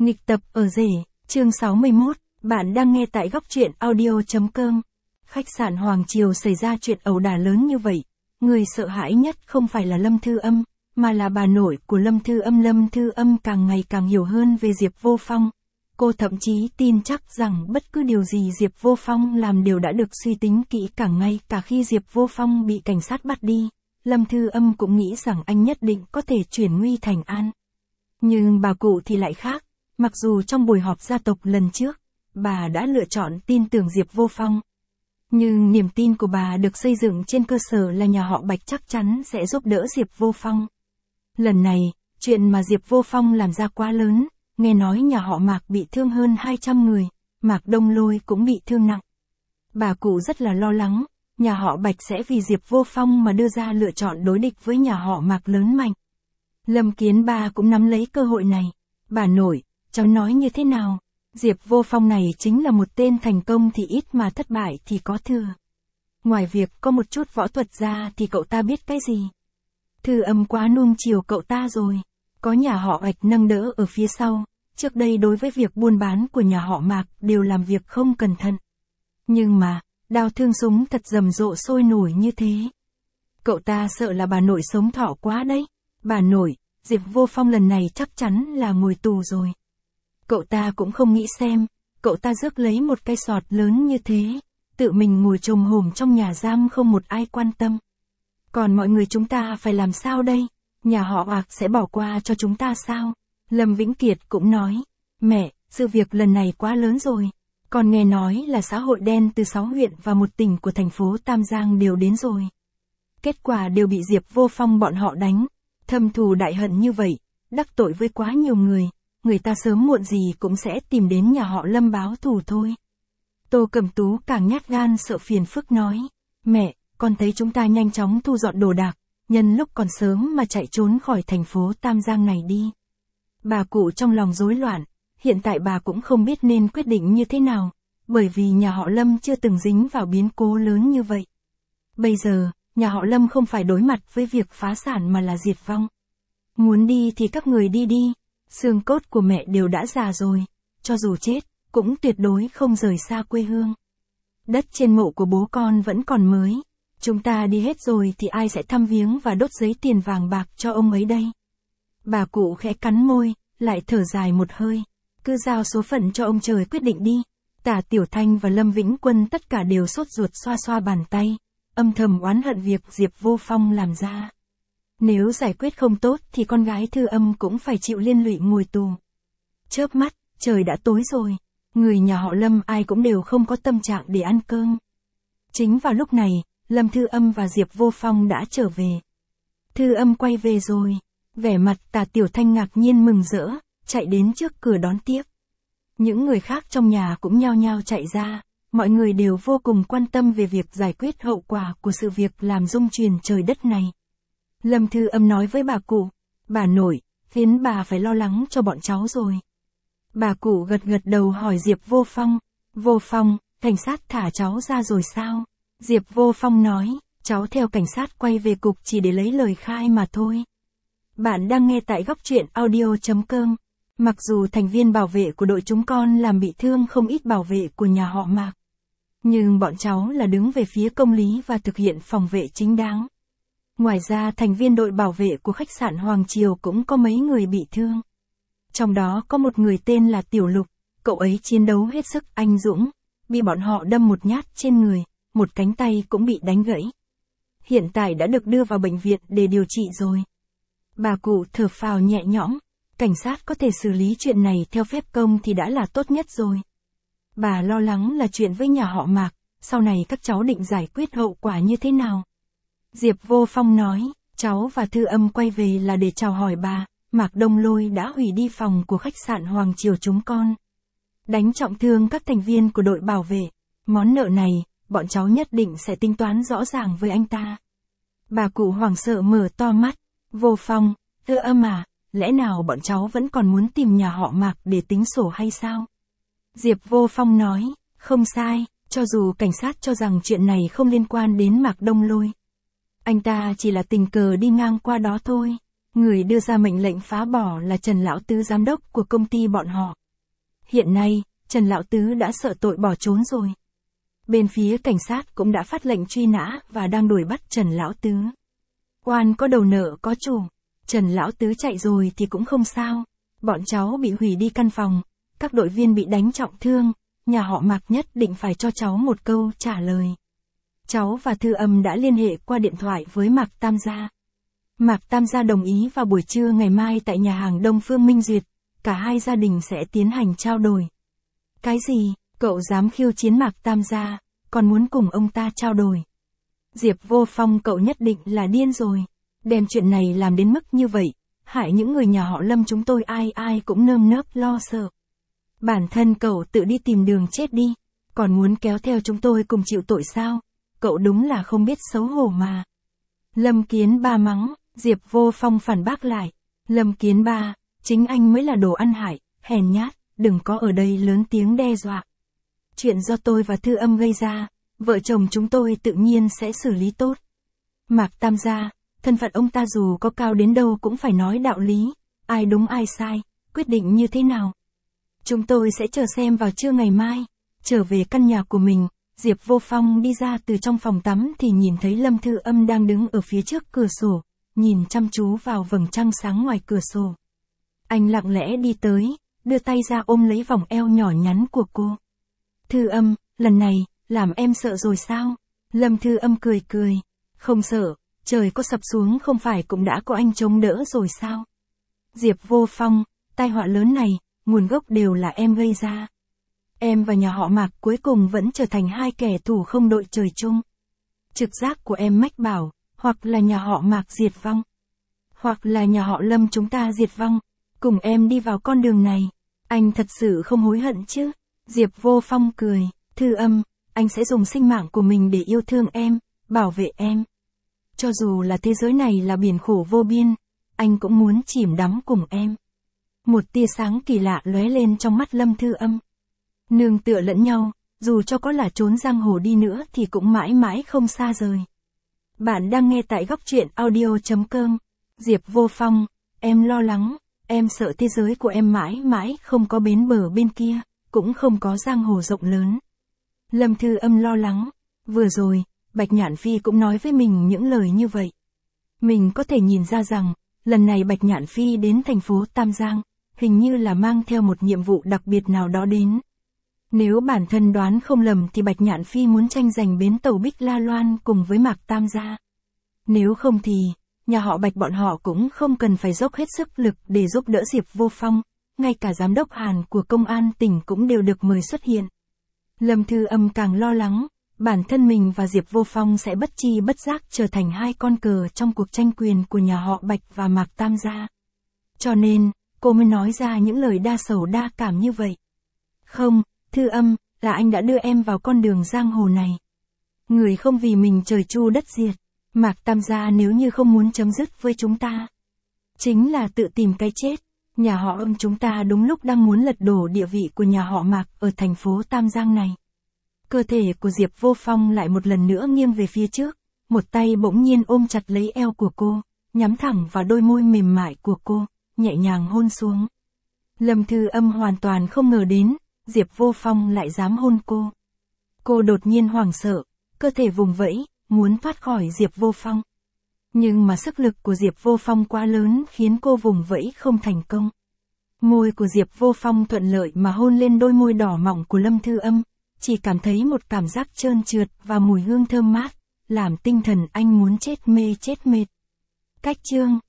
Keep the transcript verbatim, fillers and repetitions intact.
Nghịch tập ở rể, chương sáu mươi mốt, bạn đang nghe tại góc truyện audio.com. Khách sạn Hoàng Triều xảy ra chuyện ẩu đả lớn như vậy. Người sợ hãi nhất không phải là Lâm Thư Âm, mà là bà nội của Lâm Thư Âm. Lâm Thư Âm càng ngày càng hiểu hơn về Diệp Vô Phong. Cô thậm chí tin chắc rằng bất cứ điều gì Diệp Vô Phong làm đều đã được suy tính kỹ càng. Ngay cả khi Diệp Vô Phong bị cảnh sát bắt đi, Lâm Thư Âm cũng nghĩ rằng anh nhất định có thể chuyển nguy thành an. Nhưng bà cụ thì lại khác. Mặc dù trong buổi họp gia tộc lần trước, bà đã lựa chọn tin tưởng Diệp Vô Phong. Nhưng niềm tin của bà được xây dựng trên cơ sở là nhà họ Bạch chắc chắn sẽ giúp đỡ Diệp Vô Phong. Lần này, chuyện mà Diệp Vô Phong làm ra quá lớn, nghe nói nhà họ Mạc bị thương hơn hai trăm người, Mạc Đông Lôi cũng bị thương nặng. Bà cụ rất là lo lắng, nhà họ Bạch sẽ vì Diệp Vô Phong mà đưa ra lựa chọn đối địch với nhà họ Mạc lớn mạnh. Lâm Kiến Ba cũng nắm lấy cơ hội này. Bà nội, cháu nói như thế nào? Diệp Vô Phong này chính là một tên thành công thì ít mà thất bại thì có thừa. Ngoài việc có một chút võ thuật ra thì cậu ta biết cái gì? Thư Âm quá nuông chiều cậu ta rồi. Có nhà họ Bạch nâng đỡ ở phía sau. Trước đây đối với việc buôn bán của nhà họ Mạc đều làm việc không cẩn thận. Nhưng mà, đao thương súng thật rầm rộ sôi nổi như thế. Cậu ta sợ là bà nội sống thọ quá đấy. Bà nội, Diệp Vô Phong lần này chắc chắn là ngồi tù rồi. Cậu ta cũng không nghĩ xem, cậu ta rước lấy một cây sọt lớn như thế, tự mình ngồi chồm hổm trong nhà giam không một ai quan tâm. Còn mọi người chúng ta phải làm sao đây? Nhà họ Bạc sẽ bỏ qua cho chúng ta sao? Lâm Vĩnh Kiệt cũng nói, mẹ, sự việc lần này quá lớn rồi. Còn nghe nói là xã hội đen từ sáu huyện và một tỉnh của thành phố Tam Giang đều đến rồi. Kết quả đều bị Diệp Vô Phong bọn họ đánh. Thâm thù đại hận như vậy, đắc tội với quá nhiều người, người ta sớm muộn gì cũng sẽ tìm đến nhà họ Lâm báo thù thôi. Tô Cẩm Tú càng nhát gan sợ phiền phức nói, mẹ, con thấy chúng ta nhanh chóng thu dọn đồ đạc, nhân lúc còn sớm mà chạy trốn khỏi thành phố Tam Giang này đi. Bà cụ trong lòng rối loạn, hiện tại bà cũng không biết nên quyết định như thế nào, bởi vì nhà họ Lâm chưa từng dính vào biến cố lớn như vậy. Bây giờ, nhà họ Lâm không phải đối mặt với việc phá sản mà là diệt vong. Muốn đi thì các người đi đi, xương cốt của mẹ đều đã già rồi, cho dù chết, cũng tuyệt đối không rời xa quê hương. Đất trên mộ của bố con vẫn còn mới, chúng ta đi hết rồi thì ai sẽ thăm viếng và đốt giấy tiền vàng bạc cho ông ấy đây? Bà cụ khẽ cắn môi, lại thở dài một hơi, cứ giao số phận cho ông trời quyết định đi. Tả Tiểu Thanh và Lâm Vĩnh Quân tất cả đều sốt ruột xoa xoa bàn tay, âm thầm oán hận việc Diệp Vô Phong làm ra. Nếu giải quyết không tốt thì con gái Thư Âm cũng phải chịu liên lụy ngồi tù. Chớp mắt, trời đã tối rồi, người nhà họ Lâm ai cũng đều không có tâm trạng để ăn cơm. Chính vào lúc này, Lâm Thư Âm và Diệp Vô Phong đã trở về. Thư Âm quay về rồi, vẻ mặt Tả Tiểu Thanh ngạc nhiên mừng rỡ, chạy đến trước cửa đón tiếp. Những người khác trong nhà cũng nhao nhao chạy ra. Mọi người đều vô cùng quan tâm về việc giải quyết hậu quả của sự việc làm rung chuyển trời đất này. Lâm Thư Âm nói với bà cụ, bà nội, khiến bà phải lo lắng cho bọn cháu rồi. Bà cụ gật gật đầu hỏi Diệp Vô Phong, Vô Phong, cảnh sát thả cháu ra rồi sao? Diệp Vô Phong nói, cháu theo cảnh sát quay về cục chỉ để lấy lời khai mà thôi. Bạn đang nghe tại góc truyện audio.com. Mặc dù thành viên bảo vệ của đội chúng con làm bị thương không ít bảo vệ của nhà họ Mạc. Nhưng bọn cháu là đứng về phía công lý và thực hiện phòng vệ chính đáng. Ngoài ra thành viên đội bảo vệ của khách sạn Hoàng Triều cũng có mấy người bị thương. Trong đó có một người tên là Tiểu Lục, cậu ấy chiến đấu hết sức anh dũng, bị bọn họ đâm một nhát trên người, một cánh tay cũng bị đánh gãy. Hiện tại đã được đưa vào bệnh viện để điều trị rồi. Bà cụ thở phào nhẹ nhõm, cảnh sát có thể xử lý chuyện này theo phép công thì đã là tốt nhất rồi. Bà lo lắng là chuyện với nhà họ Mạc, sau này các cháu định giải quyết hậu quả như thế nào? Diệp Vô Phong nói, cháu và Thư Âm quay về là để chào hỏi bà, Mạc Đông Lôi đã hủy đi phòng của khách sạn Hoàng Triều chúng con. Đánh trọng thương các thành viên của đội bảo vệ, món nợ này, bọn cháu nhất định sẽ tính toán rõ ràng với anh ta. Bà cụ hoảng sợ mở to mắt, Vô Phong, Thư Âm à, lẽ nào bọn cháu vẫn còn muốn tìm nhà họ Mạc để tính sổ hay sao? Diệp Vô Phong nói, không sai, cho dù cảnh sát cho rằng chuyện này không liên quan đến Mạc Đông Lôi. Anh ta chỉ là tình cờ đi ngang qua đó thôi. Người đưa ra mệnh lệnh phá bỏ là Trần Lão Tứ giám đốc của công ty bọn họ. Hiện nay, Trần Lão Tứ đã sợ tội bỏ trốn rồi. Bên phía cảnh sát cũng đã phát lệnh truy nã và đang đuổi bắt Trần Lão Tứ. Oan có đầu nợ có chủ. Trần Lão Tứ chạy rồi thì cũng không sao. Bọn cháu bị hủy đi căn phòng, các đội viên bị đánh trọng thương, nhà họ Mạc nhất định phải cho cháu một câu trả lời. Cháu và Thư Âm đã liên hệ qua điện thoại với Mạc Tam Gia. Mạc Tam Gia đồng ý vào buổi trưa ngày mai tại nhà hàng Đông Phương Minh Duyệt, cả hai gia đình sẽ tiến hành trao đổi. Cái gì, cậu dám khiêu chiến Mạc Tam Gia, còn muốn cùng ông ta trao đổi? Diệp Vô Phong, cậu nhất định là điên rồi. Đem chuyện này làm đến mức như vậy, hại những người nhà họ Lâm chúng tôi ai ai cũng nơm nớp lo sợ. Bản thân cậu tự đi tìm đường chết đi, còn muốn kéo theo chúng tôi cùng chịu tội sao? Cậu đúng là không biết xấu hổ mà. Lâm Kiến Ba mắng, Diệp Vô Phong phản bác lại. Lâm Kiến Ba, chính anh mới là đồ ăn hại, hèn nhát, đừng có ở đây lớn tiếng đe dọa. Chuyện do tôi và Thư Âm gây ra, vợ chồng chúng tôi tự nhiên sẽ xử lý tốt. Mạc Tam Gia, thân phận ông ta dù có cao đến đâu cũng phải nói đạo lý, ai đúng ai sai, quyết định như thế nào. Chúng tôi sẽ chờ xem vào trưa ngày mai. Trở về căn nhà của mình, Diệp Vô Phong đi ra từ trong phòng tắm thì nhìn thấy Lâm Thư Âm đang đứng ở phía trước cửa sổ, nhìn chăm chú vào vầng trăng sáng ngoài cửa sổ. Anh lặng lẽ đi tới, đưa tay ra ôm lấy vòng eo nhỏ nhắn của cô. Thư Âm, lần này, làm em sợ rồi sao? Lâm Thư Âm cười cười, không sợ, trời có sập xuống không phải cũng đã có anh chống đỡ rồi sao? Diệp Vô Phong, tai họa lớn này, nguồn gốc đều là em gây ra. Em và nhà họ Mạc cuối cùng vẫn trở thành hai kẻ thù không đội trời chung. Trực giác của em mách bảo, hoặc là nhà họ Mạc diệt vong, hoặc là nhà họ Lâm chúng ta diệt vong, cùng em đi vào con đường này. Anh thật sự không hối hận chứ? Diệp Vô Phong cười, Thư Âm, anh sẽ dùng sinh mạng của mình để yêu thương em, bảo vệ em. Cho dù là thế giới này là biển khổ vô biên, anh cũng muốn chìm đắm cùng em. Một tia sáng kỳ lạ lóe lên trong mắt Lâm Thư Âm. Nương tựa lẫn nhau, dù cho có là trốn giang hồ đi nữa thì cũng mãi mãi không xa rời. Bạn đang nghe tại góc truyện audio chấm com. Diệp Vô Phong, em lo lắng, em sợ thế giới của em mãi mãi không có bến bờ bên kia, cũng không có giang hồ rộng lớn. Lâm Thư Âm lo lắng, vừa rồi, Bạch Nhạn Phi cũng nói với mình những lời như vậy. Mình có thể nhìn ra rằng, lần này Bạch Nhạn Phi đến thành phố Tam Giang, hình như là mang theo một nhiệm vụ đặc biệt nào đó đến. Nếu bản thân đoán không lầm thì Bạch Nhạn Phi muốn tranh giành bến tàu Bích La Loan cùng với Mạc Tam Gia. Nếu không thì, nhà họ Bạch bọn họ cũng không cần phải dốc hết sức lực để giúp đỡ Diệp Vô Phong, ngay cả giám đốc Hàn của công an tỉnh cũng đều được mời xuất hiện. Lâm Thư Âm càng lo lắng, bản thân mình và Diệp Vô Phong sẽ bất chi bất giác trở thành hai con cờ trong cuộc tranh quyền của nhà họ Bạch và Mạc Tam Gia. Cho nên, cô mới nói ra những lời đa sầu đa cảm như vậy. Không, Thư Âm, là anh đã đưa em vào con đường giang hồ này. Người không vì mình trời chu đất diệt, Mạc Tam Gia nếu như không muốn chấm dứt với chúng ta, chính là tự tìm cái chết. Nhà họ Âm chúng ta đúng lúc đang muốn lật đổ địa vị của nhà họ Mạc ở thành phố Tam Giang này. Cơ thể của Diệp Vô Phong lại một lần nữa nghiêng về phía trước, một tay bỗng nhiên ôm chặt lấy eo của cô, nhắm thẳng vào đôi môi mềm mại của cô, nhẹ nhàng hôn xuống. Lâm Thư Âm hoàn toàn không ngờ đến, Diệp Vô Phong lại dám hôn cô. Cô đột nhiên hoảng sợ, cơ thể vùng vẫy, muốn thoát khỏi Diệp Vô Phong. Nhưng mà sức lực của Diệp Vô Phong quá lớn khiến cô vùng vẫy không thành công. Môi của Diệp Vô Phong thuận lợi mà hôn lên đôi môi đỏ mọng của Lâm Thư Âm, chỉ cảm thấy một cảm giác trơn trượt và mùi hương thơm mát, làm tinh thần anh muốn chết mê chết mệt. Cách chương